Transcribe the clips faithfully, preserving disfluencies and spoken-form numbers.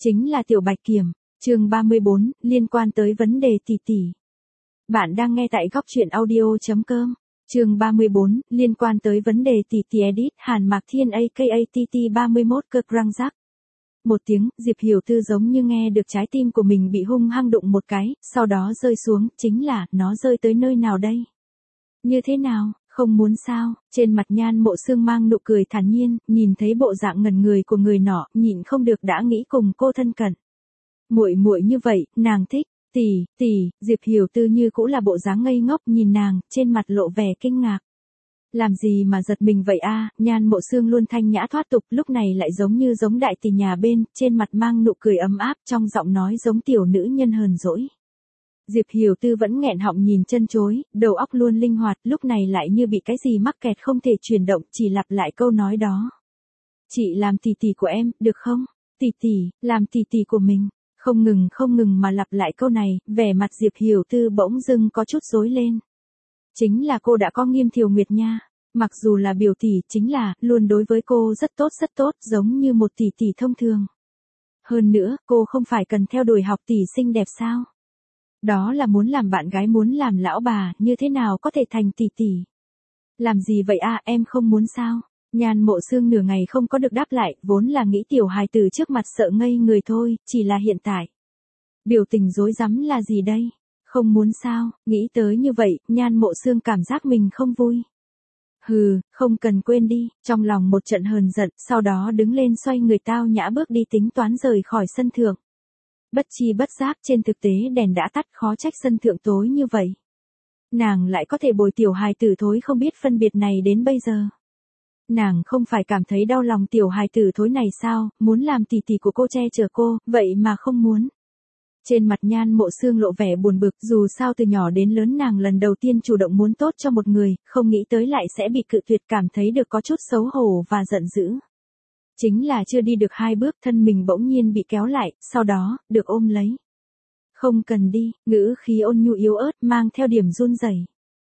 Chính là Tiểu Bạch Kiểm. Chương ba mươi bốn, liên quan tới vấn đề tỷ tỷ. Bạn đang nghe tại góc truyện audio chấm com. Chương ba mươi bốn, liên quan tới vấn đề tỷ tỷ edit Hàn Mạc Thiên aka tê tê ba mươi mốt cực răng rắc. Một tiếng, Diệp Hiểu Tư giống như nghe được trái tim của mình bị hung hăng đụng một cái, sau đó rơi xuống, chính là, nó rơi tới nơi nào đây? Như thế nào, không muốn sao? Trên mặt Nhan Mộ Sương mang nụ cười thản nhiên, nhìn thấy bộ dạng ngẩn người của người nọ, nhịn không được đã nghĩ cùng cô thân cận. Muội muội như vậy, nàng thích. Tỷ, tỷ, Diệp Hiểu Tư như cũ là bộ dáng ngây ngốc nhìn nàng, trên mặt lộ vẻ kinh ngạc. Làm gì mà giật mình vậy a? Nhan Mộ Sương luôn thanh nhã thoát tục, lúc này lại giống như giống đại tỷ nhà bên, trên mặt mang nụ cười ấm áp, trong giọng nói giống tiểu nữ nhân hờn dỗi. Diệp Hiểu Tư vẫn nghẹn họng nhìn chân chối, đầu óc luôn linh hoạt, lúc này lại như bị cái gì mắc kẹt không thể chuyển động, chỉ lặp lại câu nói đó. Chị làm tỷ tỷ của em, được không? Tỷ tỷ, làm tỷ tỷ của mình. Không ngừng không ngừng mà lặp lại câu này, vẻ mặt Diệp Hiểu Tư bỗng dưng có chút rối lên. Chính là cô đã có Nghiêm Thiều Nguyệt nha. Mặc dù là biểu tỷ, chính là, luôn đối với cô rất tốt rất tốt, giống như một tỷ tỷ thông thường. Hơn nữa, cô không phải cần theo đuổi học tỷ xinh đẹp sao? Đó là muốn làm bạn gái muốn làm lão bà, như thế nào có thể thành tỷ tỷ? Làm gì vậy a, em không muốn sao? Nhan Mộ Sương nửa ngày không có được đáp lại, vốn là nghĩ tiểu hài tử trước mặt sợ ngây người thôi, chỉ là hiện tại. Biểu tình rối rắm là gì đây? Không muốn sao? Nghĩ tới như vậy, Nhan Mộ Sương cảm giác mình không vui. Hừ, không cần quên đi, trong lòng một trận hờn giận, sau đó đứng lên xoay người tao nhã bước đi tính toán rời khỏi sân thượng. Bất chi bất giác trên thực tế đèn đã tắt, khó trách sân thượng tối như vậy. Nàng lại có thể bồi tiểu hài tử thối không biết phân biệt này đến bây giờ. Nàng không phải cảm thấy đau lòng tiểu hài tử thối này sao, muốn làm tỷ tỷ của cô che chở cô, vậy mà không muốn. Trên mặt Nhan Mộ Sương lộ vẻ buồn bực, dù sao từ nhỏ đến lớn nàng lần đầu tiên chủ động muốn tốt cho một người, không nghĩ tới lại sẽ bị cự tuyệt, cảm thấy được có chút xấu hổ và giận dữ. Chính là chưa đi được hai bước thân mình bỗng nhiên bị kéo lại, sau đó, được ôm lấy. Không cần đi, ngữ khí ôn nhu yếu ớt mang theo điểm run rẩy.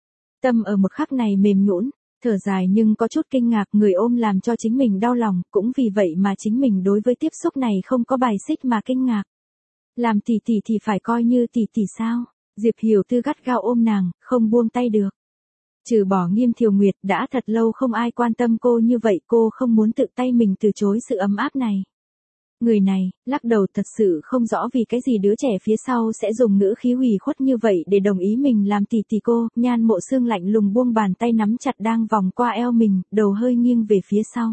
Tâm ở một khắc này mềm nhũn, thở dài nhưng có chút kinh ngạc, người ôm làm cho chính mình đau lòng, cũng vì vậy mà chính mình đối với tiếp xúc này không có bài xích mà kinh ngạc. Làm tỷ tỷ thì phải coi như tỷ tỷ sao? Diệp Hiểu Tư gắt gao ôm nàng, không buông tay được. Trừ bỏ Nghiêm Thiều Nguyệt, đã thật lâu không ai quan tâm cô như vậy, cô không muốn tự tay mình từ chối sự ấm áp này. Người này, lắc đầu, thật sự không rõ vì cái gì đứa trẻ phía sau sẽ dùng ngữ khí hủy khuất như vậy để đồng ý mình làm tỷ tỷ cô. Nhan Mộ Sương lạnh lùng buông bàn tay nắm chặt đang vòng qua eo mình, đầu hơi nghiêng về phía sau.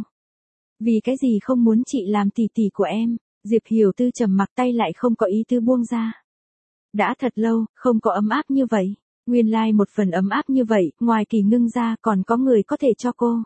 Vì cái gì không muốn chị làm tỷ tỷ của em? Diệp Hiểu Tư trầm mặc, tay lại không có ý tư buông ra. Đã thật lâu, không có ấm áp như vậy. Nguyên lai like một phần ấm áp như vậy, ngoài Kỳ Ngưng ra còn có người có thể cho cô.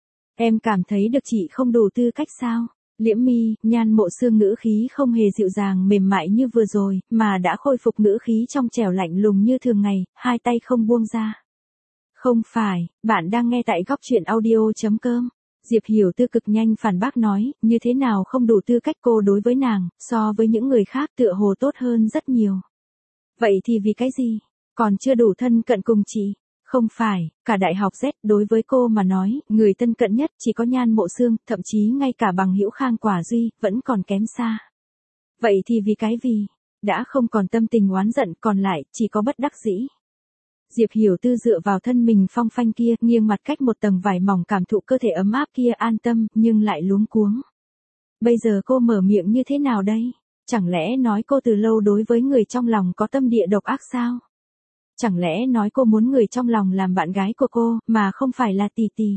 Em cảm thấy được chị không đủ tư cách sao? Liễm mi, Nhan Mộ Sương ngữ khí không hề dịu dàng mềm mại như vừa rồi, mà đã khôi phục ngữ khí trong trẻo lạnh lùng như thường ngày, hai tay không buông ra. Không phải, bạn đang nghe tại góc truyện audio chấm com. Diệp Hiểu Tư cực nhanh phản bác nói, như thế nào không đủ tư cách, cô đối với nàng, so với những người khác tựa hồ tốt hơn rất nhiều. Vậy thì vì cái gì? Còn chưa đủ thân cận cùng chị. Không phải, cả đại học Z đối với cô mà nói, người thân cận nhất chỉ có Nhan Mộ Sương, thậm chí ngay cả bằng hữu Khang Quả Duy, vẫn còn kém xa. Vậy thì vì cái vì, đã không còn tâm tình oán giận, còn lại, chỉ có bất đắc dĩ. Diệp Hiểu Tư dựa vào thân mình phong phanh kia, nghiêng mặt cách một tầng vải mỏng cảm thụ cơ thể ấm áp kia, an tâm, nhưng lại luống cuống. Bây giờ cô mở miệng như thế nào đây? Chẳng lẽ nói cô từ lâu đối với người trong lòng có tâm địa độc ác sao? Chẳng lẽ nói cô muốn người trong lòng làm bạn gái của cô, mà không phải là tỷ tỷ?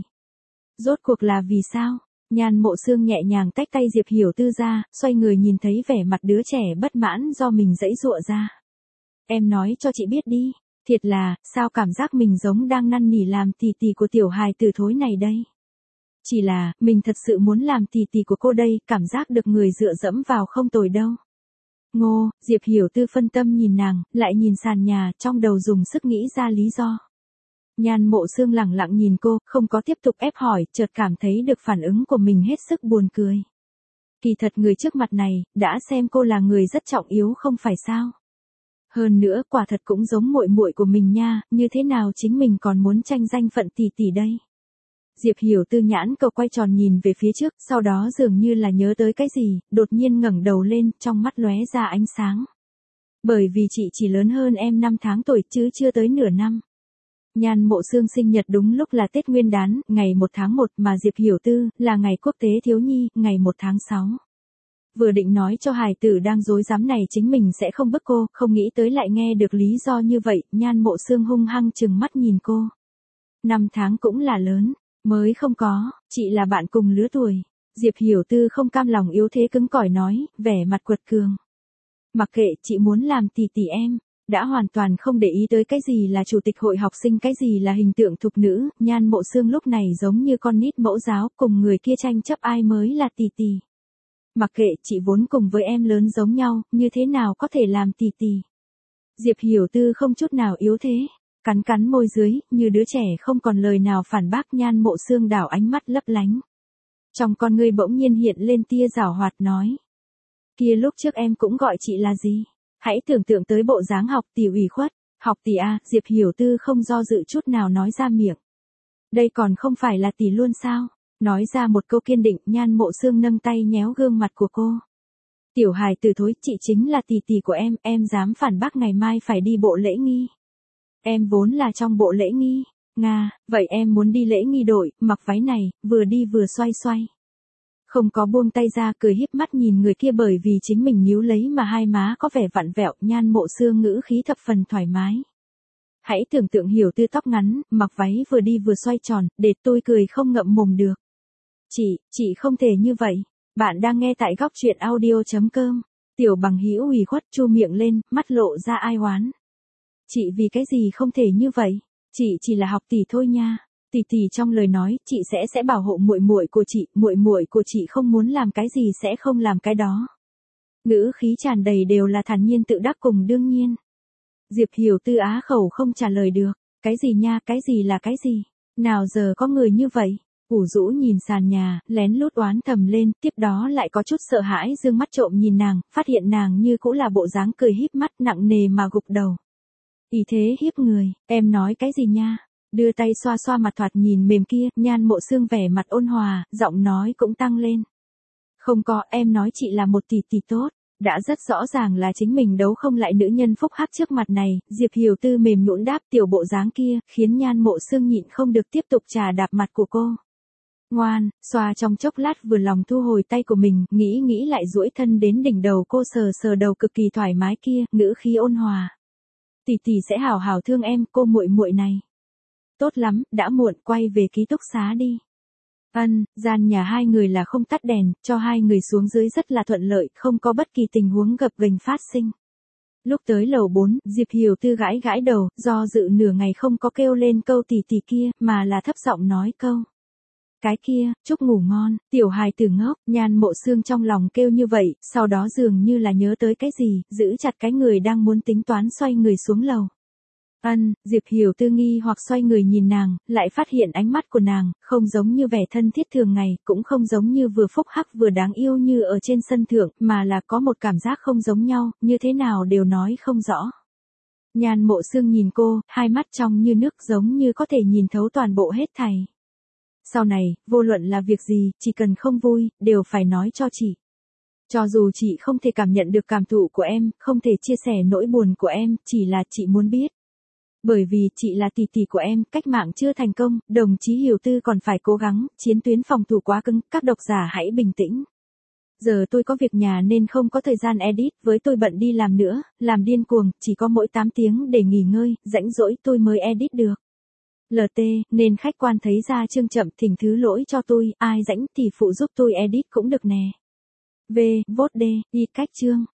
Rốt cuộc là vì sao? Nhan Mộ Sương nhẹ nhàng tách tay Diệp Hiểu Tư ra, xoay người nhìn thấy vẻ mặt đứa trẻ bất mãn do mình giãy giụa ra. Em nói cho chị biết đi, thiệt là, sao cảm giác mình giống đang năn nỉ làm tỷ tỷ của tiểu hài tử thối này đây? Chỉ là, mình thật sự muốn làm tỷ tỷ của cô đây, cảm giác được người dựa dẫm vào không tồi đâu. Ngô, Diệp Hiểu Tư phân tâm nhìn nàng, lại nhìn sàn nhà, trong đầu dùng sức nghĩ ra lý do. Nhan Mộ Sương lẳng lặng nhìn cô, không có tiếp tục ép hỏi, chợt cảm thấy được phản ứng của mình hết sức buồn cười. Kỳ thật người trước mặt này, đã xem cô là người rất trọng yếu không phải sao? Hơn nữa, quả thật cũng giống muội muội của mình nha, như thế nào chính mình còn muốn tranh danh phận tỷ tỷ đây? Diệp Hiểu Tư nhãn cầu quay tròn nhìn về phía trước, sau đó dường như là nhớ tới cái gì, đột nhiên ngẩng đầu lên, trong mắt lóe ra ánh sáng. Bởi vì chị chỉ lớn hơn em năm tháng tuổi chứ chưa tới nửa năm. Nhan Mộ Xương sinh nhật đúng lúc là Tết Nguyên Đán, ngày một tháng một, mà Diệp Hiểu Tư là ngày quốc tế thiếu nhi, ngày một tháng sáu. Vừa định nói cho hài tử đang dối dám này chính mình sẽ không bức cô, không nghĩ tới lại nghe được lý do như vậy, Nhan Mộ Xương hung hăng trừng mắt nhìn cô. Năm tháng cũng là lớn, mới không có, chị là bạn cùng lứa tuổi. Diệp Hiểu Tư không cam lòng yếu thế cứng cỏi nói, vẻ mặt quật cường. Mặc kệ, chị muốn làm tỷ tỷ em. Đã hoàn toàn không để ý tới cái gì là chủ tịch hội học sinh, cái gì là hình tượng thục nữ, Nhan Mộ Xương lúc này giống như con nít mẫu giáo cùng người kia tranh chấp ai mới là tỷ tỷ. Mặc kệ, chị vốn cùng với em lớn giống nhau, như thế nào có thể làm tỷ tỷ. Diệp Hiểu Tư không chút nào yếu thế, cắn cắn môi dưới, như đứa trẻ không còn lời nào phản bác. Nhan Mộ Xương đảo ánh mắt lấp lánh. Trong con ngươi bỗng nhiên hiện lên tia giảo hoạt nói. Kia lúc trước em cũng gọi chị là gì? Hãy tưởng tượng tới bộ dáng học tỷ ủy khuất, học tỷ à, Diệp Hiểu Tư không do dự chút nào nói ra miệng. Đây còn không phải là tỷ luôn sao? Nói ra một câu kiên định, Nhan Mộ Xương nâng tay nhéo gương mặt của cô. Tiểu hài tử thối, chị chính là tỷ tỷ của em, em dám phản bác ngày mai phải đi bộ lễ nghi. Em vốn là trong bộ lễ nghi, Nga, vậy em muốn đi lễ nghi đội, mặc váy này, vừa đi vừa xoay xoay. Không có buông tay ra, cười híp mắt nhìn người kia bởi vì chính mình níu lấy mà hai má có vẻ vặn vẹo. Nhan Mộ Xương ngữ khí thập phần thoải mái. Hãy tưởng tượng Hiểu Tư tóc ngắn, mặc váy vừa đi vừa xoay tròn, để tôi cười không ngậm mồm được. Chị, chị không thể như vậy. Bạn đang nghe tại góc truyện audio chấm com. Tiểu Bằng Hữu ủy khuất chu miệng lên, mắt lộ ra ai oán. Chị vì cái gì không thể như vậy? Chị chỉ là học tỷ thôi nha. Tỷ tỷ trong lời nói, chị sẽ sẽ bảo hộ muội muội của chị, muội muội của chị không muốn làm cái gì sẽ không làm cái đó. Ngữ khí tràn đầy đều là thản nhiên tự đắc cùng đương nhiên. Diệp Hiểu Tư á khẩu không trả lời được. Cái gì nha, cái gì là cái gì? Nào giờ có người như vậy? Ủ rũ nhìn sàn nhà, lén lút oán thầm lên, tiếp đó lại có chút sợ hãi dương mắt trộm nhìn nàng, phát hiện nàng như cũ là bộ dáng cười híp mắt nặng nề mà gục đầu. Ý thế hiếp người, em nói cái gì nha? Đưa tay xoa xoa mặt thoạt nhìn mềm kia, Nhan Mộ Xương vẻ mặt ôn hòa, giọng nói cũng tăng lên. Không có, em nói chị là một tỷ tỷ tốt. Đã rất rõ ràng là chính mình đấu không lại nữ nhân phúc hắc trước mặt này, Diệp Hiểu Tư mềm nhũn đáp tiểu bộ dáng kia, khiến Nhan Mộ Xương nhịn không được tiếp tục trà đạp mặt của cô. Ngoan, xoa trong chốc lát vừa lòng thu hồi tay của mình, nghĩ nghĩ lại duỗi thân đến đỉnh đầu cô sờ sờ đầu cực kỳ thoải mái kia, ngữ khí ôn hòa. Tỷ tỷ sẽ hảo hảo thương em, cô muội muội này. Tốt lắm, đã muộn, quay về ký túc xá đi. Ân, gian nhà hai người là không tắt đèn, cho hai người xuống dưới rất là thuận lợi, không có bất kỳ tình huống gập ghềnh phát sinh. Lúc tới lầu bốn, Diệp Hiểu Tư gãi gãi đầu, do dự nửa ngày không có kêu lên câu tỷ tỷ kia, mà là thấp giọng nói câu. Cái kia, chúc ngủ ngon, tiểu hài tử ngốc. Nhan Mộ Xương trong lòng kêu như vậy, sau đó dường như là nhớ tới cái gì, giữ chặt cái người đang muốn tính toán xoay người xuống lầu. Ân, Diệp Hiểu Tư nghi hoặc xoay người nhìn nàng, lại phát hiện ánh mắt của nàng, không giống như vẻ thân thiết thường ngày, cũng không giống như vừa phúc hắc vừa đáng yêu như ở trên sân thượng, mà là có một cảm giác không giống nhau, như thế nào đều nói không rõ. Nhan Mộ Xương nhìn cô, hai mắt trong như nước giống như có thể nhìn thấu toàn bộ hết thảy. Sau này, vô luận là việc gì, chỉ cần không vui, đều phải nói cho chị. Cho dù chị không thể cảm nhận được cảm thụ của em, không thể chia sẻ nỗi buồn của em, chỉ là chị muốn biết. Bởi vì chị là tỷ tỷ của em, cách mạng chưa thành công, đồng chí Hiểu Tư còn phải cố gắng, chiến tuyến phòng thủ quá cứng, các độc giả hãy bình tĩnh. Giờ tôi có việc nhà nên không có thời gian edit, với tôi bận đi làm nữa, làm điên cuồng, chỉ có mỗi tám tiếng để nghỉ ngơi, rãnh rỗi tôi mới edit được. lờ tê, nên khách quan thấy ra chương chậm, thỉnh thứ lỗi cho tôi, ai rãnh thì phụ giúp tôi edit cũng được nè. V, vote D, y cách chương.